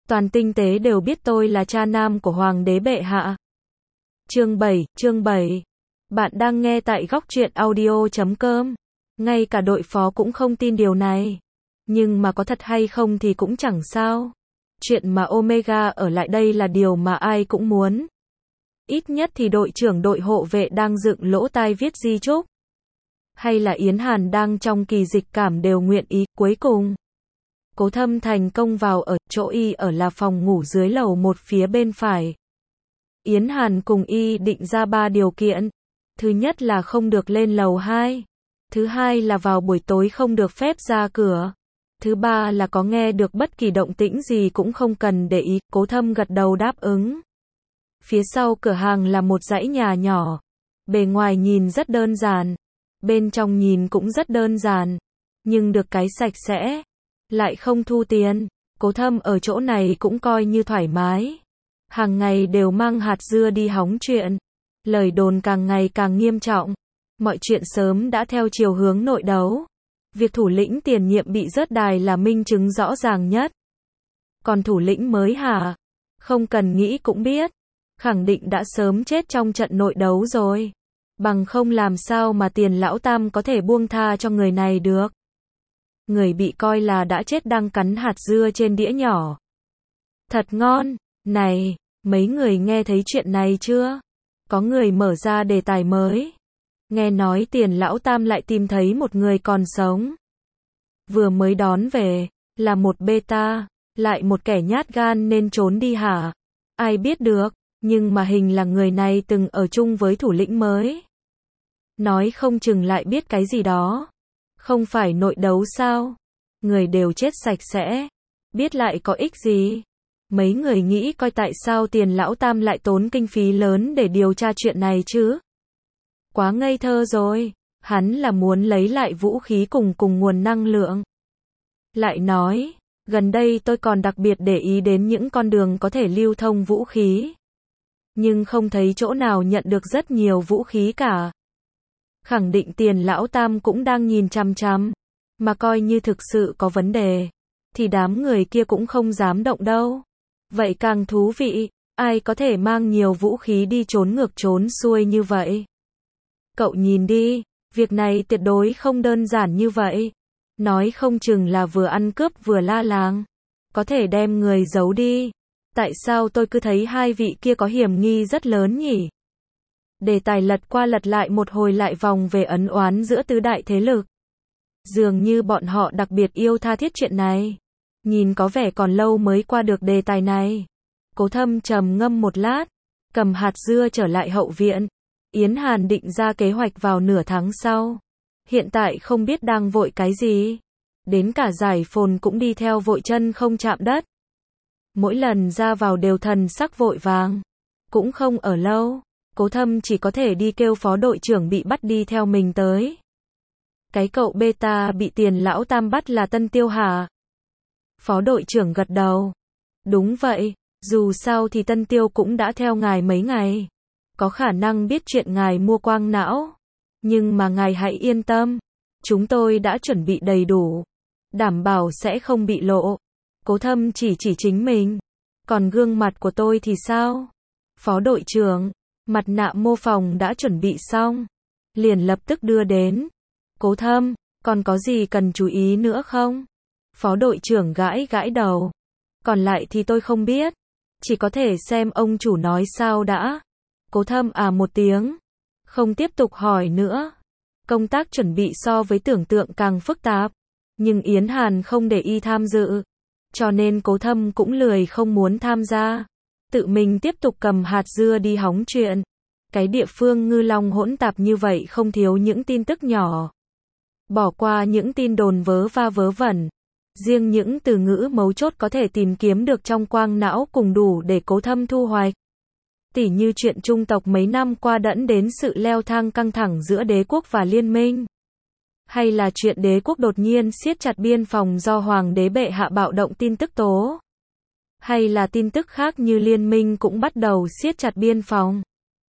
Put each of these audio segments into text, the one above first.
Toàn tinh tế đều biết tôi là cha nam của Hoàng đế bệ hạ. Chương 7. Bạn đang nghe tại góc truyện audio.com. Ngay cả đội phó cũng không tin điều này. Nhưng mà có thật hay không thì cũng chẳng sao. Chuyện mà Omega ở lại đây là điều mà ai cũng muốn. Ít nhất thì đội trưởng đội hộ vệ đang dựng lỗ tai viết di chúc. Hay là Yến Hàn đang trong kỳ dịch cảm đều nguyện ý. Cuối cùng, Cố Thâm thành công vào ở chỗ y ở là phòng ngủ dưới lầu một phía bên phải. Yến Hàn cùng y định ra 3 điều kiện. Thứ nhất là không được lên lầu 2. Thứ hai là vào buổi tối không được phép ra cửa. Thứ ba là có nghe được bất kỳ động tĩnh gì cũng không cần để ý. Cố Thâm gật đầu đáp ứng. Phía sau cửa hàng là một dãy nhà nhỏ. Bề ngoài nhìn rất đơn giản. Bên trong nhìn cũng rất đơn giản. Nhưng được cái sạch sẽ. Lại không thu tiền. Cố Thâm ở chỗ này cũng coi như thoải mái. Hàng ngày đều mang hạt dưa đi hóng chuyện. Lời đồn càng ngày càng nghiêm trọng. Mọi chuyện sớm đã theo chiều hướng nội đấu. Việc thủ lĩnh tiền nhiệm bị rớt đài là minh chứng rõ ràng nhất. Còn thủ lĩnh mới hả? Không cần nghĩ cũng biết. Khẳng định đã sớm chết trong trận nội đấu rồi. Bằng không làm sao mà Tiền lão tam có thể buông tha cho người này được. Người bị coi là đã chết đang cắn hạt dưa trên đĩa nhỏ. Thật ngon. Này, mấy người nghe thấy chuyện này chưa? Có người mở ra đề tài mới. Nghe nói Tiền lão tam lại tìm thấy một người còn sống. Vừa mới đón về, là một beta, lại một kẻ nhát gan nên trốn đi hả? Ai biết được, nhưng mà hình là người này từng ở chung với thủ lĩnh mới. Nói không chừng lại biết cái gì đó. Không phải nội đấu sao? Người đều chết sạch sẽ. Biết lại có ích gì? Mấy người nghĩ coi tại sao Tiền lão tam lại tốn kinh phí lớn để điều tra chuyện này chứ? Quá ngây thơ rồi. Hắn là muốn lấy lại vũ khí cùng nguồn năng lượng. Lại nói, gần đây tôi còn đặc biệt để ý đến những con đường có thể lưu thông vũ khí. Nhưng không thấy chỗ nào nhận được rất nhiều vũ khí cả. Khẳng định Tiền lão tam cũng đang nhìn chằm chằm. Mà coi như thực sự có vấn đề. Thì đám người kia cũng không dám động đâu. Vậy càng thú vị. Ai có thể mang nhiều vũ khí đi trốn ngược trốn xuôi như vậy? Cậu nhìn đi. Việc này tuyệt đối không đơn giản như vậy. Nói không chừng là vừa ăn cướp vừa la làng. Có thể đem người giấu đi. Tại sao tôi cứ thấy hai vị kia có hiểm nghi rất lớn nhỉ? Đề tài lật qua lật lại một hồi lại vòng về ấn oán giữa tứ đại thế lực. Dường như bọn họ đặc biệt yêu tha thiết chuyện này. Nhìn có vẻ còn lâu mới qua được đề tài này. Cố Thâm trầm ngâm một lát. Cầm hạt dưa trở lại hậu viện. Yến Hàn định ra kế hoạch vào nửa tháng sau. Hiện tại không biết đang vội cái gì. Đến cả Giải Phồn cũng đi theo vội chân không chạm đất. Mỗi lần ra vào đều thần sắc vội vàng. Cũng không ở lâu. Cố Thâm chỉ có thể đi kêu phó đội trưởng bị bắt đi theo mình tới. Cái cậu beta bị Tiền lão tam bắt là Tân Tiêu hả? Phó đội trưởng gật đầu. Đúng vậy, dù sao thì Tân Tiêu cũng đã theo ngài mấy ngày. Có khả năng biết chuyện ngài mua quang não. Nhưng mà ngài hãy yên tâm. Chúng tôi đã chuẩn bị đầy đủ. Đảm bảo sẽ không bị lộ. Cố Thâm chỉ chính mình. Còn gương mặt của tôi thì sao? Phó đội trưởng, mặt nạ mô phỏng đã chuẩn bị xong. Liền lập tức đưa đến. Cố Thâm, còn có gì cần chú ý nữa không? Phó đội trưởng gãi đầu. Còn lại thì tôi không biết. Chỉ có thể xem ông chủ nói sao đã. Cố Thâm một tiếng. Không tiếp tục hỏi nữa. Công tác chuẩn bị so với tưởng tượng càng phức tạp. Nhưng Yến Hàn không để y tham dự. Cho nên Cố Thâm cũng lười không muốn tham gia. Tự mình tiếp tục cầm hạt dưa đi hóng chuyện. Cái địa phương Ngư Long hỗn tạp như vậy không thiếu những tin tức nhỏ. Bỏ qua những tin đồn vớ va vớ vẩn. Riêng những từ ngữ mấu chốt có thể tìm kiếm được trong quang não cùng đủ để Cố Thâm thu hoạch. Tỉ như chuyện Trung tộc mấy năm qua dẫn đến sự leo thang căng thẳng giữa đế quốc và liên minh. Hay là chuyện đế quốc đột nhiên siết chặt biên phòng do Hoàng đế bệ hạ bạo động tin tức tố. Hay là tin tức khác như liên minh cũng bắt đầu siết chặt biên phòng.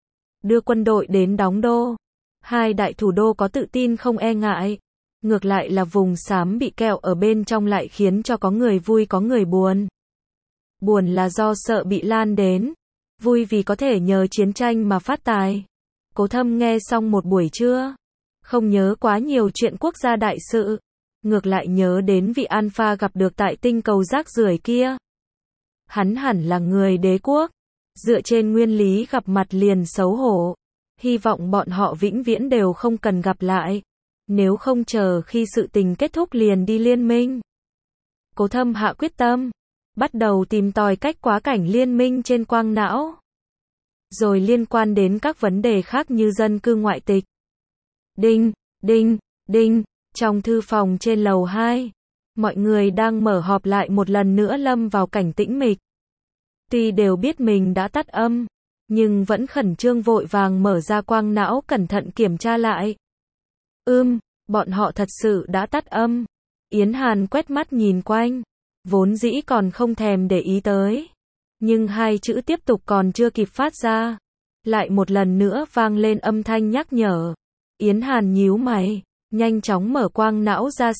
Đưa quân đội đến đóng đô. Hai đại thủ đô có tự tin không e ngại. Ngược lại là vùng xám bị kẹo ở bên trong lại khiến cho có người vui có người buồn. buồn là do sợ bị lan đến, vui vì có thể nhờ chiến tranh mà phát tài. Cố Thâm nghe xong một buổi trưa, không nhớ quá nhiều chuyện quốc gia đại sự, ngược lại nhớ đến vị Alpha gặp được tại tinh cầu rác rưởi kia. Hắn hẳn là người đế quốc, dựa trên nguyên lý gặp mặt liền xấu hổ, hy vọng bọn họ vĩnh viễn đều không cần gặp lại, nếu không chờ khi sự tình kết thúc liền đi liên minh. Cố Thâm hạ quyết tâm, bắt đầu tìm tòi cách quá cảnh liên minh trên quang não, rồi liên quan đến các vấn đề khác như dân cư ngoại tịch. Đinh, đinh, đinh, trong thư phòng trên lầu 2, mọi người đang mở họp lại một lần nữa lâm vào cảnh tĩnh mịch. Tuy đều biết mình đã tắt âm, nhưng vẫn khẩn trương vội vàng mở ra quang não cẩn thận kiểm tra lại. Bọn họ thật sự đã tắt âm. Yến Hàn quét mắt nhìn quanh, vốn dĩ còn không thèm để ý tới. Nhưng hai chữ tiếp tục còn chưa kịp phát ra, lại một lần nữa vang lên âm thanh nhắc nhở. Yến Hàn nhíu mày, nhanh chóng mở quang não ra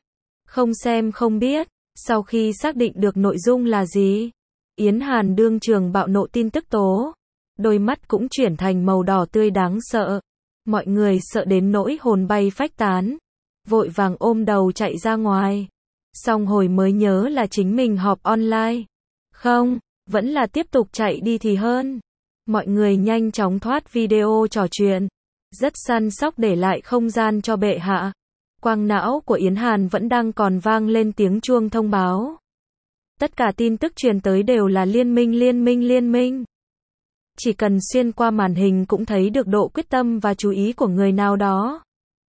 xem không biết. Sau khi xác định được nội dung là gì, Yến Hàn đương trường bạo nộ tin tức tố, đôi mắt cũng chuyển thành màu đỏ tươi đáng sợ. Mọi người sợ đến nỗi hồn bay phách tán, vội vàng ôm đầu chạy ra ngoài. Xong hồi mới nhớ là chính mình họp online. Không, vẫn là tiếp tục chạy đi thì hơn. Mọi người nhanh chóng thoát video trò chuyện, rất săn sóc để lại không gian cho bệ hạ. Quang não của Yến Hàn vẫn đang còn vang lên tiếng chuông thông báo. Tất cả tin tức truyền tới đều là liên minh. Chỉ cần xuyên qua màn hình cũng thấy được độ quyết tâm và chú ý của người nào đó.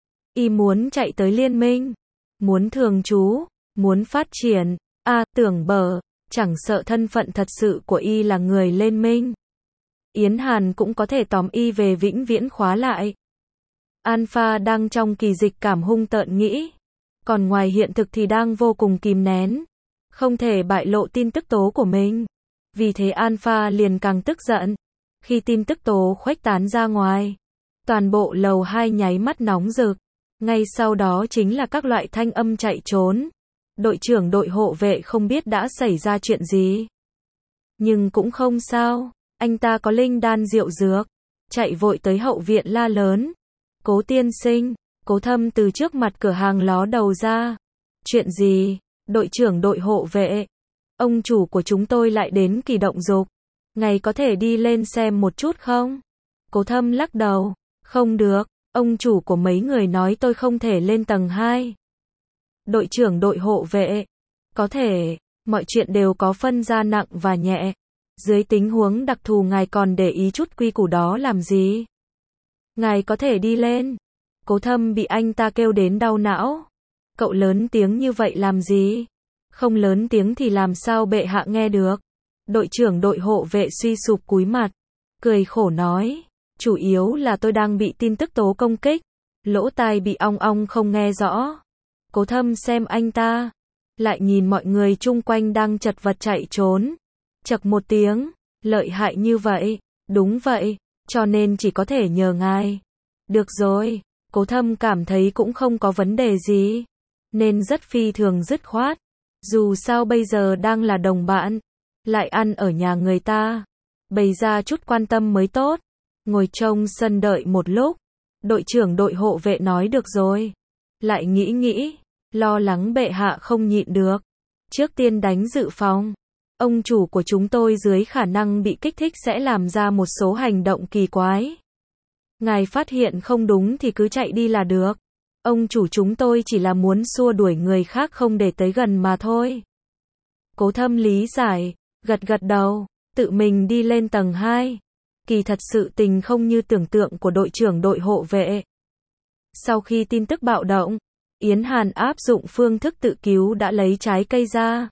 Y muốn chạy tới liên minh, muốn thường trú, muốn phát triển, tưởng bở, chẳng sợ thân phận thật sự của Y là người liên minh. Yến Hàn cũng có thể tóm Y về vĩnh viễn khóa lại. Alpha đang trong kỳ dịch cảm hung tợn nghĩ, còn ngoài hiện thực thì đang vô cùng kìm nén, không thể bại lộ tin tức tố của mình. Vì thế Alpha liền càng tức giận. Khi tin tức tố khuếch tán ra ngoài, toàn bộ lầu 2 nháy mắt nóng rực. Ngay sau đó chính là các loại thanh âm chạy trốn. Đội trưởng đội hộ vệ không biết đã xảy ra chuyện gì. Nhưng cũng không sao, anh ta có linh đan diệu dược. Chạy vội tới hậu viện la lớn. Cố tiên sinh, Cố Thâm từ trước mặt cửa hàng ló đầu ra. Chuyện gì? Đội trưởng đội hộ vệ. Ông chủ của chúng tôi lại đến Kỳ Động Dục. Ngài có thể đi lên xem một chút không? Cố Thâm lắc đầu. Không được, ông chủ của mấy người nói tôi không thể lên tầng 2. Đội trưởng đội hộ vệ. Có thể, mọi chuyện đều có phân ra nặng và nhẹ. Dưới tình huống đặc thù ngài còn để ý chút quy củ đó làm gì? Ngài có thể đi lên. Cố Thâm bị anh ta kêu đến đau não. Cậu lớn tiếng như vậy làm gì? Không lớn tiếng thì làm sao bệ hạ nghe được? Đội trưởng đội hộ vệ suy sụp cúi mặt, cười khổ nói, chủ yếu là tôi đang bị tin tức tố công kích, lỗ tai bị ong ong không nghe rõ. Cố Thâm xem anh ta, lại nhìn mọi người chung quanh đang chật vật chạy trốn, chậc một tiếng, lợi hại như vậy, đúng vậy, cho nên chỉ có thể nhờ ngài. Được rồi, Cố Thâm cảm thấy cũng không có vấn đề gì, nên rất phi thường dứt khoát, dù sao bây giờ đang là đồng bạn. Lại ăn ở nhà người ta, bày ra chút quan tâm mới tốt. Ngồi trông sân đợi một lúc, đội trưởng đội hộ vệ nói được rồi. Lại nghĩ, lo lắng bệ hạ không nhịn được. Trước tiên đánh dự phòng. Ông chủ của chúng tôi dưới khả năng bị kích thích sẽ làm ra một số hành động kỳ quái. Ngài phát hiện không đúng thì cứ chạy đi là được. Ông chủ chúng tôi chỉ là muốn xua đuổi người khác không để tới gần mà thôi. Cố Thâm lý giải. Gật đầu, tự mình đi lên tầng 2. Kỳ thật sự tình không như tưởng tượng của đội trưởng đội hộ vệ. Sau khi tin tức bạo động, Yến Hàn áp dụng phương thức tự cứu đã lấy trái cây ra.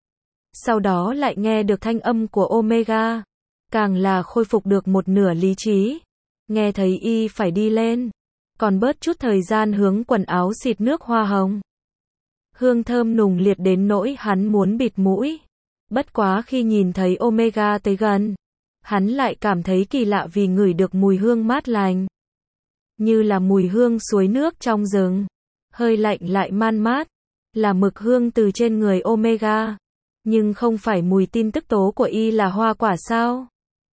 Sau đó lại nghe được thanh âm của Omega. Càng là khôi phục được một nửa lý trí. Nghe thấy y phải đi lên. Còn bớt chút thời gian hướng quần áo xịt nước hoa hồng. Hương thơm nùng liệt đến nỗi hắn muốn bịt mũi. Bất quá khi nhìn thấy Omega tới gần, hắn lại cảm thấy kỳ lạ vì ngửi được mùi hương mát lành. Như là mùi hương suối nước trong rừng. Hơi lạnh lại man mát. Là mực hương từ trên người Omega. Nhưng không phải mùi tin tức tố của y là hoa quả sao?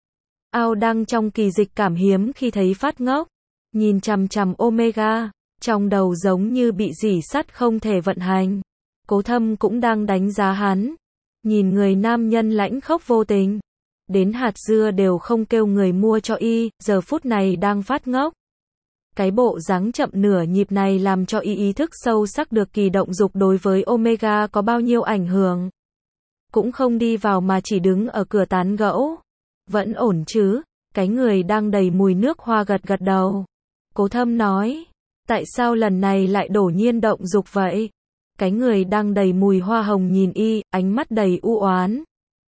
Ao đang trong kỳ dịch cảm hiếm khi thấy phát ngốc, nhìn chằm chằm Omega, trong đầu giống như bị rỉ sắt không thể vận hành. Cố Thâm cũng đang đánh giá hắn, nhìn người nam nhân lãnh khốc vô tình, đến hạt dưa đều không kêu người mua cho y, giờ phút này đang phát ngốc. Cái bộ dáng chậm nửa nhịp này làm cho y ý thức sâu sắc được kỳ động dục đối với Omega có bao nhiêu ảnh hưởng. Cũng không đi vào mà chỉ đứng ở cửa tán gẫu. Vẫn ổn chứ? Cái người đang đầy mùi nước hoa gật gật đầu. Cố Thâm nói, tại sao lần này lại đột nhiên động dục vậy? Cái người đang đầy mùi hoa hồng nhìn y, ánh mắt đầy u oán.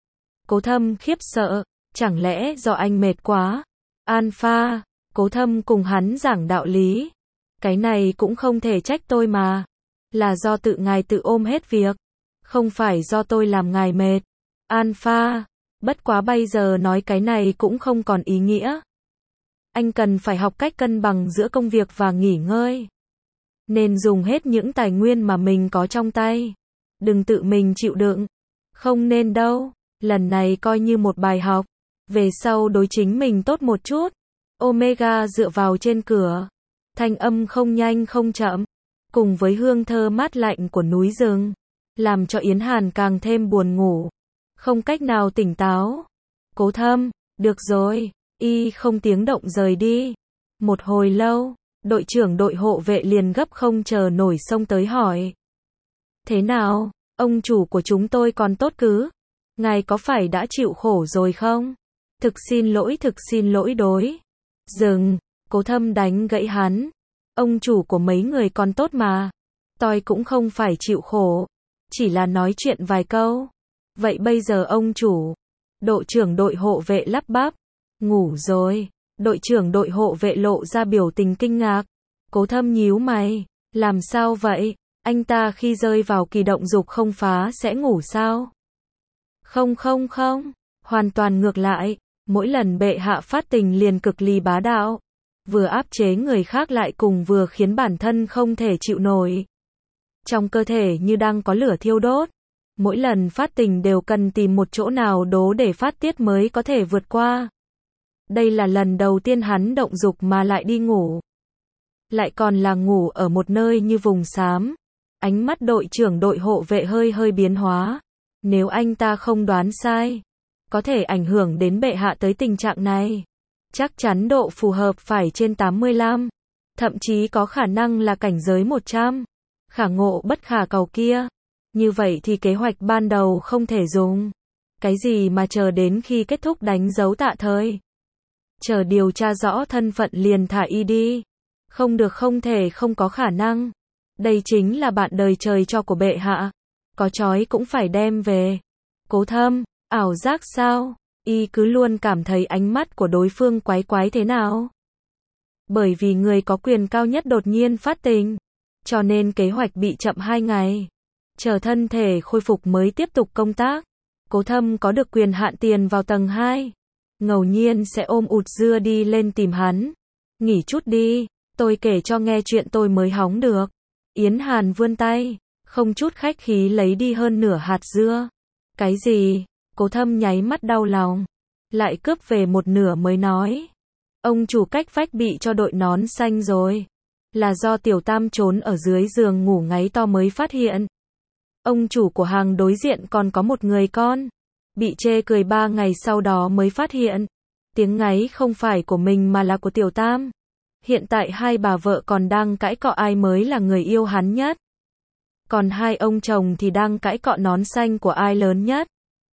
Cố Thâm khiếp sợ, chẳng lẽ do anh mệt quá? Alpha, Cố Thâm cùng hắn giảng đạo lý. Cái này cũng không thể trách tôi mà. Là do tự ngài tự ôm hết việc. Không phải do tôi làm ngài mệt. Alpha, bất quá bây giờ nói cái này cũng không còn ý nghĩa. Anh cần phải học cách cân bằng giữa công việc và nghỉ ngơi. Nên dùng hết những tài nguyên mà mình có trong tay. Đừng tự mình chịu đựng. Không nên đâu. Lần này coi như một bài học. Về sau đối chính mình tốt một chút. Omega dựa vào trên cửa. Thanh âm không nhanh không chậm. Cùng với hương thơ mát lạnh của núi rừng. Làm cho Yến Hàn càng thêm buồn ngủ. Không cách nào tỉnh táo. Cố Thâm, được rồi. Y không tiếng động rời đi. Một hồi lâu, đội trưởng đội hộ vệ liền gấp không chờ nổi xông tới hỏi. Thế nào, ông chủ của chúng tôi còn tốt cứ? Ngài có phải đã chịu khổ rồi không? Thực xin lỗi đối. Dừng, Cố Thâm đánh gãy hắn. Ông chủ của mấy người còn tốt mà. Tôi cũng không phải chịu khổ. Chỉ là nói chuyện vài câu. Vậy bây giờ ông chủ. Đội trưởng đội hộ vệ lắp bắp. Ngủ rồi. Đội trưởng đội hộ vệ lộ ra biểu tình kinh ngạc. Cố Thâm nhíu mày. Làm sao vậy? Anh ta khi rơi vào kỳ động dục không phá sẽ ngủ sao? Không. Hoàn toàn ngược lại. Mỗi lần bệ hạ phát tình liền cực ly bá đạo. Vừa áp chế người khác lại cùng vừa khiến bản thân không thể chịu nổi. Trong cơ thể như đang có lửa thiêu đốt. Mỗi lần phát tình đều cần tìm một chỗ nào đố để phát tiết mới có thể vượt qua. Đây là lần đầu tiên hắn động dục mà lại đi ngủ. Lại còn là ngủ ở một nơi như vùng xám. Ánh mắt đội trưởng đội hộ vệ hơi biến hóa. Nếu anh ta không đoán sai, có thể ảnh hưởng đến bệ hạ tới tình trạng này. Chắc chắn độ phù hợp phải trên 85. Thậm chí có khả năng là cảnh giới 100. Khả ngộ bất khả cầu kia. Như vậy thì kế hoạch ban đầu không thể dùng. Cái gì mà chờ đến khi kết thúc đánh dấu tạ thời. Chờ điều tra rõ thân phận liền thả y đi. Không được, không thể, không có khả năng. Đây chính là bạn đời trời cho của bệ hạ. Có trói cũng phải đem về. Cố Thâm, ảo giác sao? Y cứ luôn cảm thấy ánh mắt của đối phương quái thế nào? Bởi vì người có quyền cao nhất đột nhiên phát tình. Cho nên kế hoạch bị chậm 2 ngày. Chờ thân thể khôi phục mới tiếp tục công tác. Cố Thâm có được quyền hạn tiền vào tầng 2. Ngẫu nhiên sẽ ôm ụt dưa đi lên tìm hắn. Nghỉ chút đi, tôi kể cho nghe chuyện tôi mới hóng được. Yến Hàn vươn tay, không chút khách khí lấy đi hơn nửa hạt dưa. Cái gì? Cố Thâm nháy mắt đau lòng. Lại cướp về một nửa mới nói. Ông chủ cách vách bị cho đội nón xanh rồi. Là do Tiểu Tam trốn ở dưới giường ngủ ngáy to mới phát hiện. Ông chủ của hàng đối diện còn có một người con. Bị chê cười 3 ngày sau đó mới phát hiện. Tiếng ngáy không phải của mình mà là của Tiểu Tam. Hiện tại hai bà vợ còn đang cãi cọ ai mới là người yêu hắn nhất. Còn hai ông chồng thì đang cãi cọ nón xanh của ai lớn nhất.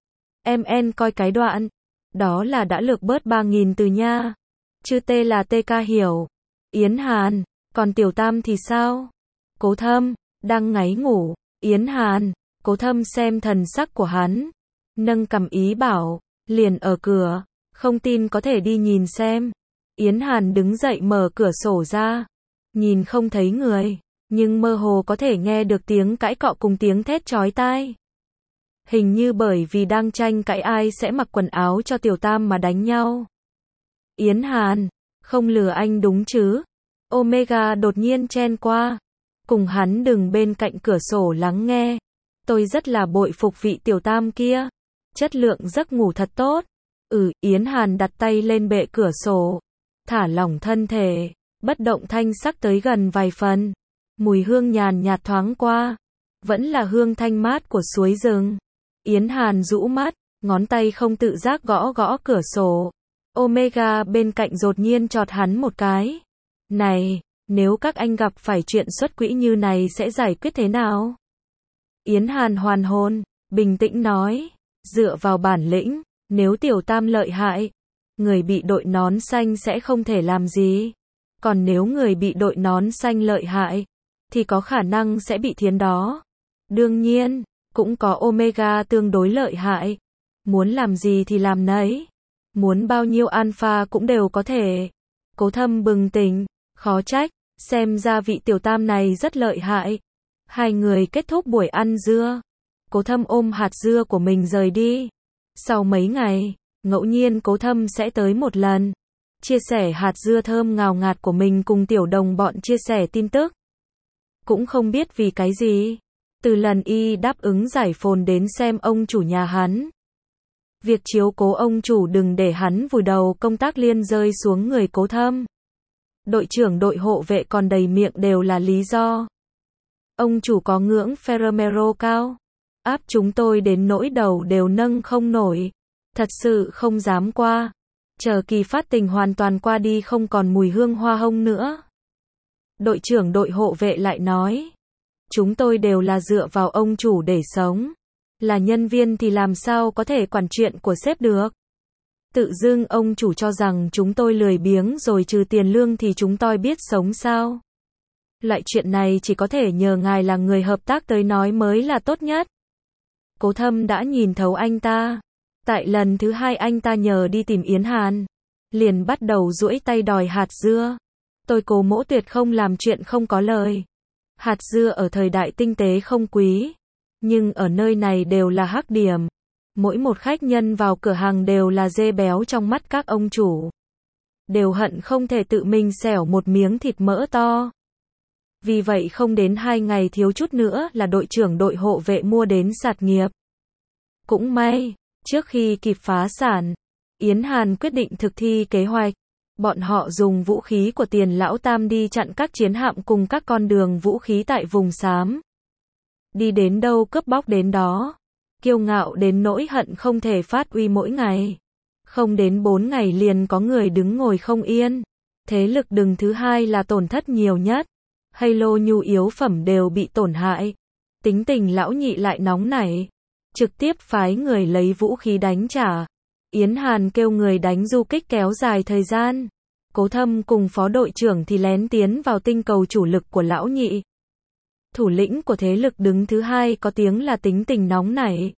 Em coi cái đoạn. Đó là đã lược bớt 3.000 từ nha. Chữ T là TK hiểu. Yến Hàn, còn Tiểu Tam thì sao? Cố Thâm, đang ngáy ngủ. Yến Hàn, Cố Thâm xem thần sắc của hắn. Nâng cằm ý bảo, liền ở cửa. Không tin có thể đi nhìn xem. Yến Hàn đứng dậy mở cửa sổ ra. Nhìn không thấy người, nhưng mơ hồ có thể nghe được tiếng cãi cọ cùng tiếng thét chói tai. Hình như bởi vì đang tranh cãi ai sẽ mặc quần áo cho Tiểu Tam mà đánh nhau. Yến Hàn, không lừa anh đúng chứ? Omega đột nhiên chen qua. Cùng hắn đứng bên cạnh cửa sổ lắng nghe. Tôi rất là bội phục vị tiểu tam kia. Chất lượng giấc ngủ thật tốt. Yến Hàn đặt tay lên bệ cửa sổ. Thả lỏng thân thể. Bất động thanh sắc tới gần vài phần. Mùi hương nhàn nhạt thoáng qua. Vẫn là hương thanh mát của suối rừng. Yến Hàn rũ mắt. Ngón tay không tự giác gõ gõ cửa sổ. Omega bên cạnh đột nhiên chọt hắn một cái. Này, nếu các anh gặp phải chuyện xuất quỹ như này sẽ giải quyết thế nào? Yến Hàn hoàn hồn, bình tĩnh nói. Dựa vào bản lĩnh, nếu tiểu tam lợi hại, người bị đội nón xanh sẽ không thể làm gì. Còn nếu người bị đội nón xanh lợi hại, thì có khả năng sẽ bị thiến đó. Đương nhiên, cũng có Omega tương đối lợi hại. Muốn làm gì thì làm nấy. Muốn bao nhiêu alpha cũng đều có thể. Cố Thâm bừng tỉnh, khó trách, xem ra vị tiểu tam này rất lợi hại. Hai người kết thúc buổi ăn dưa. Cố Thâm ôm hạt dưa của mình rời đi. Sau mấy ngày, ngẫu nhiên Cố Thâm sẽ tới một lần. Chia sẻ hạt dưa thơm ngào ngạt của mình cùng tiểu đồng bọn chia sẻ tin tức. Cũng không biết vì cái gì. Từ lần y đáp ứng giải phồn đến xem ông chủ nhà hắn. Việc chiếu cố ông chủ đừng để hắn vùi đầu công tác liên rơi xuống người Cố Thâm. Đội trưởng đội hộ vệ còn đầy miệng đều là lý do. Ông chủ có ngưỡng Ferromero cao. Áp chúng tôi đến nỗi đầu đều nâng không nổi. Thật sự không dám qua. Chờ kỳ phát tình hoàn toàn qua đi không còn mùi hương hoa hông nữa. Đội trưởng đội hộ vệ lại nói. Chúng tôi đều là dựa vào ông chủ để sống. Là nhân viên thì làm sao có thể quản chuyện của sếp được. Tự dưng ông chủ cho rằng chúng tôi lười biếng rồi trừ tiền lương thì chúng tôi biết sống sao. Loại chuyện này chỉ có thể nhờ ngài là người hợp tác tới nói mới là tốt nhất. Cố Thâm đã nhìn thấu anh ta. Tại lần thứ hai anh ta nhờ đi tìm Yến Hàn. Liền bắt đầu duỗi tay đòi hạt dưa. Tôi Cố Mỗ tuyệt không làm chuyện không có lời. Hạt dưa ở thời đại tinh tế không quý. Nhưng ở nơi này đều là hắc điểm. Mỗi một khách nhân vào cửa hàng đều là dê béo trong mắt các ông chủ. Đều hận không thể tự mình xẻo một miếng thịt mỡ to. Vì vậy không đến 2 ngày thiếu chút nữa là đội trưởng đội hộ vệ mua đến sạt nghiệp. Cũng may, trước khi kịp phá sản, Yến Hàn quyết định thực thi kế hoạch. Bọn họ dùng vũ khí của Tiền Lão Tam đi chặn các chiến hạm cùng các con đường vũ khí tại vùng xám. Đi đến đâu cướp bóc đến đó. Kiêu ngạo đến nỗi hận không thể phát uy mỗi ngày. Không đến 4 ngày liền có người đứng ngồi không yên. Thế lực đường thứ hai là tổn thất nhiều nhất. Halo nhu yếu phẩm đều bị tổn hại. Tính tình lão nhị lại nóng nảy. Trực tiếp phái người lấy vũ khí đánh trả. Yến Hàn kêu người đánh du kích kéo dài thời gian. Cố Thâm cùng phó đội trưởng thì lén tiến vào tinh cầu chủ lực của lão nhị. Thủ lĩnh của thế lực đứng thứ hai có tiếng là tính tình nóng nảy.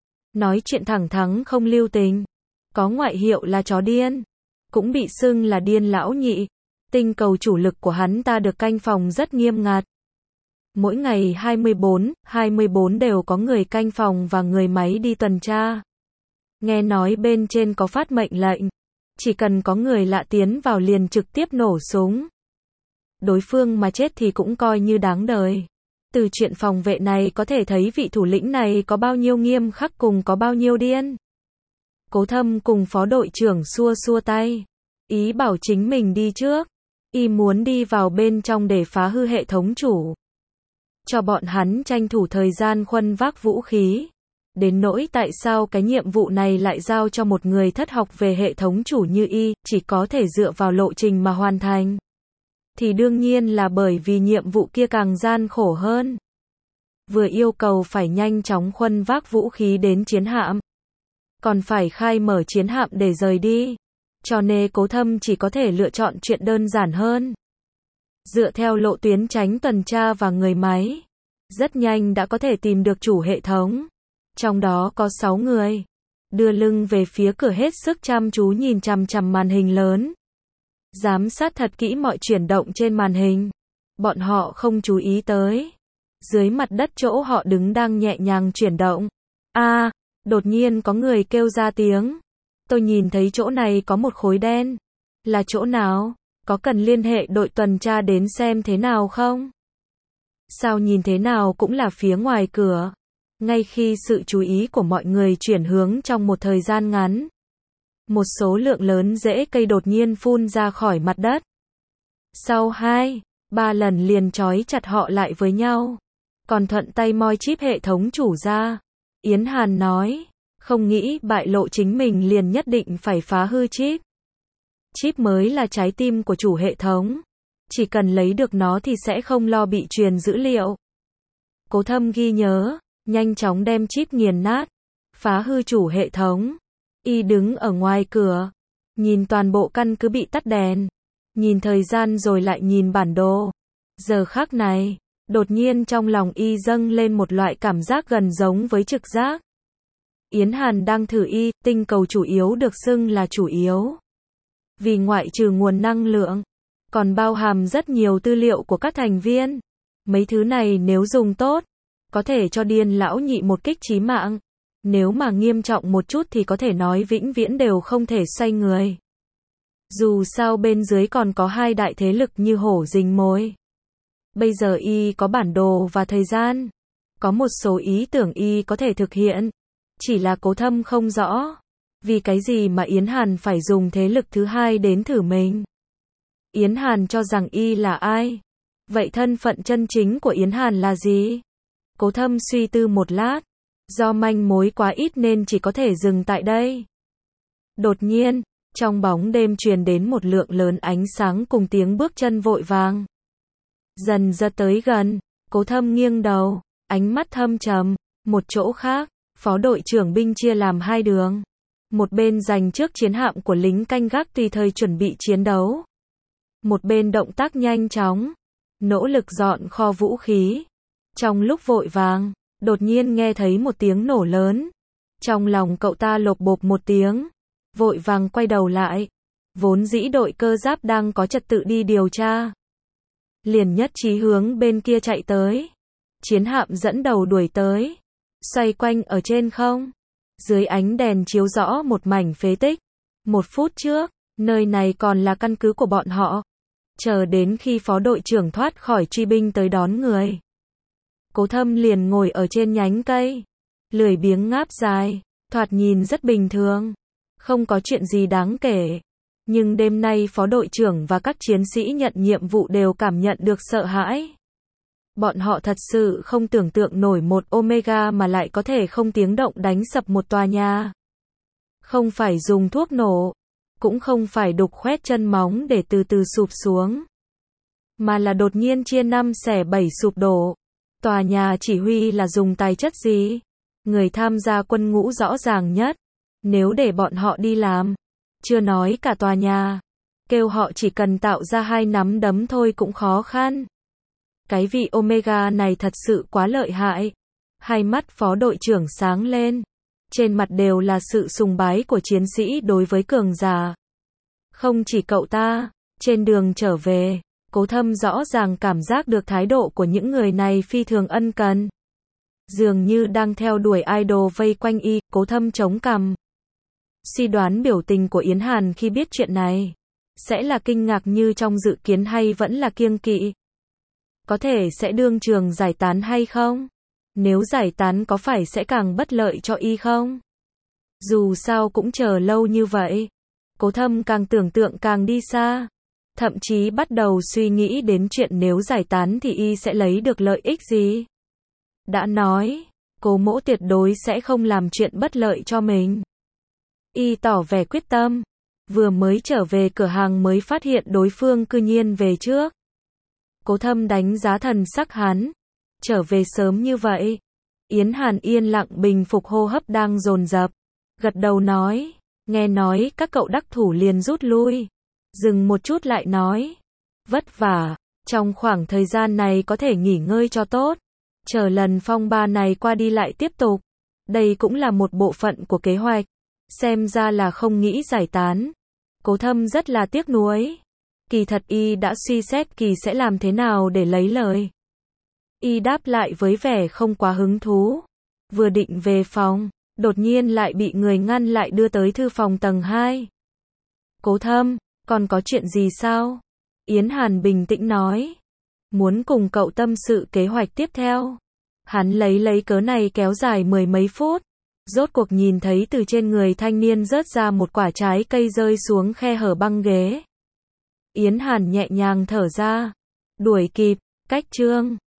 Nói chuyện thẳng thắn không lưu tình. Có ngoại hiệu là chó điên. Cũng bị xưng là điên lão nhị. Tinh cầu chủ lực của hắn ta được canh phòng rất nghiêm ngặt. Mỗi ngày 24 đều có người canh phòng và người máy đi tuần tra. Nghe nói bên trên có phát mệnh lệnh. Chỉ cần có người lạ tiến vào liền trực tiếp nổ súng. Đối phương mà chết thì cũng coi như đáng đời. Từ chuyện phòng vệ này có thể thấy vị thủ lĩnh này có bao nhiêu nghiêm khắc cùng có bao nhiêu điên. Cố Thâm cùng phó đội trưởng xua xua tay. Ý bảo chính mình đi trước. Y muốn đi vào bên trong để phá hư hệ thống chủ. Cho bọn hắn tranh thủ thời gian khuân vác vũ khí. Đến nỗi tại sao cái nhiệm vụ này lại giao cho một người thất học về hệ thống chủ như Y, chỉ có thể dựa vào lộ trình mà hoàn thành. Thì đương nhiên là bởi vì nhiệm vụ kia càng gian khổ hơn. Vừa yêu cầu phải nhanh chóng khuân vác vũ khí đến chiến hạm. Còn phải khai mở chiến hạm để rời đi. Cho nên Cố Thâm chỉ có thể lựa chọn chuyện đơn giản hơn. Dựa theo lộ tuyến tránh tuần tra và người máy. Rất nhanh đã có thể tìm được chủ hệ thống. Trong đó có 6 người. Đưa lưng về phía cửa hết sức chăm chú nhìn chằm chằm màn hình lớn. Giám sát thật kỹ mọi chuyển động trên màn hình. Bọn họ không chú ý tới. Dưới mặt đất chỗ họ đứng đang nhẹ nhàng chuyển động. Đột nhiên có người kêu ra tiếng. Tôi nhìn thấy chỗ này có một khối đen. Là chỗ nào? Có cần liên hệ đội tuần tra đến xem thế nào không? Sao nhìn thế nào cũng là phía ngoài cửa. Ngay khi sự chú ý của mọi người chuyển hướng trong một thời gian ngắn, một số lượng lớn rễ cây đột nhiên phun ra khỏi mặt đất. Sau 2-3 lần liền trói chặt họ lại với nhau, còn thuận tay moi chip hệ thống chủ ra. Yến Hàn nói, không nghĩ bại lộ chính mình liền nhất định phải phá hư chip. Chip mới là trái tim của chủ hệ thống. Chỉ cần lấy được nó thì sẽ không lo bị truyền dữ liệu. Cố Thâm ghi nhớ, nhanh chóng đem chip nghiền nát, phá hư chủ hệ thống. Y đứng ở ngoài cửa, nhìn toàn bộ căn cứ bị tắt đèn, nhìn thời gian rồi lại nhìn bản đồ. Giờ khắc này, đột nhiên trong lòng Y dâng lên một loại cảm giác gần giống với trực giác. Yến Hàn đang thử Y, tinh cầu chủ yếu được xưng là chủ yếu. Vì ngoại trừ nguồn năng lượng, còn bao hàm rất nhiều tư liệu của các thành viên. Mấy thứ này nếu dùng tốt, có thể cho Điên lão nhị một kích chí mạng. Nếu mà nghiêm trọng một chút thì có thể nói vĩnh viễn đều không thể xoay người. Dù sao bên dưới còn có hai đại thế lực như hổ rình mồi. Bây giờ Y có bản đồ và thời gian. Có một số ý tưởng Y có thể thực hiện. Chỉ là Cố Thâm không rõ. Vì cái gì mà Yến Hàn phải dùng thế lực thứ hai đến thử mình? Yến Hàn cho rằng Y là ai? Vậy thân phận chân chính của Yến Hàn là gì? Cố Thâm suy tư một lát. Do manh mối quá ít nên chỉ có thể dừng tại đây. Đột nhiên, trong bóng đêm truyền đến một lượng lớn ánh sáng cùng tiếng bước chân vội vàng. Dần dần tới gần, Cố Thâm nghiêng đầu, ánh mắt thâm trầm. Một chỗ khác, phó đội trưởng binh chia làm hai đường. Một bên dành trước chiến hạm của lính canh gác tùy thời chuẩn bị chiến đấu. Một bên động tác nhanh chóng, nỗ lực dọn kho vũ khí. Trong lúc vội vàng, đột nhiên nghe thấy một tiếng nổ lớn. Trong lòng cậu ta lộp bộp một tiếng, vội vàng quay đầu lại. Vốn dĩ đội cơ giáp đang có trật tự đi điều tra, liền nhất trí hướng bên kia chạy tới. Chiến hạm dẫn đầu đuổi tới, xoay quanh ở trên không. Dưới ánh đèn chiếu rõ một mảnh phế tích. 1 phút trước, nơi này còn là căn cứ của bọn họ. Chờ đến khi phó đội trưởng thoát khỏi truy binh tới đón người, Cố Thâm liền ngồi ở trên nhánh cây, lười biếng ngáp dài, thoạt nhìn rất bình thường, không có chuyện gì đáng kể. Nhưng đêm nay phó đội trưởng và các chiến sĩ nhận nhiệm vụ đều cảm nhận được sợ hãi. Bọn họ thật sự không tưởng tượng nổi một Omega mà lại có thể không tiếng động đánh sập một tòa nhà. Không phải dùng thuốc nổ, cũng không phải đục khoét chân móng để từ từ sụp xuống, mà là đột nhiên chia 5 xẻ 7 sụp đổ. Tòa nhà chỉ huy là dùng tài chất gì? Người tham gia quân ngũ rõ ràng nhất. Nếu để bọn họ đi làm, chưa nói cả tòa nhà, kêu họ chỉ cần tạo ra 2 nắm đấm thôi cũng khó khăn. Cái vị Omega này thật sự quá lợi hại. Hai mắt phó đội trưởng sáng lên. Trên mặt đều là sự sùng bái của chiến sĩ đối với cường giả. Không chỉ cậu ta, trên đường trở về, Cố Thâm rõ ràng cảm giác được thái độ của những người này phi thường ân cần. Dường như đang theo đuổi idol vây quanh Y. Cố Thâm chống cằm. Suy đoán biểu tình của Yến Hàn khi biết chuyện này sẽ là kinh ngạc như trong dự kiến hay vẫn là kiêng kỵ? Có thể sẽ đương trường giải tán hay không? Nếu giải tán có phải sẽ càng bất lợi cho Y không? Dù sao cũng chờ lâu như vậy. Cố Thâm càng tưởng tượng càng đi xa. Thậm chí bắt đầu suy nghĩ đến chuyện nếu giải tán thì Y sẽ lấy được lợi ích gì. Đã nói, Cố Mỗ tuyệt đối sẽ không làm chuyện bất lợi cho mình. Y tỏ vẻ quyết tâm. Vừa mới trở về cửa hàng mới phát hiện đối phương cư nhiên về trước. Cố Thâm đánh giá thần sắc hắn. Trở về sớm như vậy. Yến Hàn yên lặng bình phục hô hấp đang dồn dập. Gật đầu nói, nghe nói các cậu đắc thủ liền rút lui. Dừng một chút lại nói, vất vả, trong khoảng thời gian này có thể nghỉ ngơi cho tốt. Chờ lần phong ba này qua đi lại tiếp tục. Đây cũng là một bộ phận của kế hoạch. Xem ra là không nghĩ giải tán. Cố Thâm rất là tiếc nuối. Kỳ thật Y đã suy xét Kỳ sẽ làm thế nào để lấy lời. Y đáp lại với vẻ không quá hứng thú. Vừa định về phòng, đột nhiên lại bị người ngăn lại đưa tới thư phòng tầng 2. Cố Thâm, còn có chuyện gì sao? Yến Hàn bình tĩnh nói. Muốn cùng cậu tâm sự kế hoạch tiếp theo. Hắn lấy cớ này kéo dài mười mấy phút. Rốt cuộc nhìn thấy từ trên người thanh niên rớt ra một quả trái cây rơi xuống khe hở băng ghế. Yến Hàn nhẹ nhàng thở ra. Đuổi kịp, cách chương.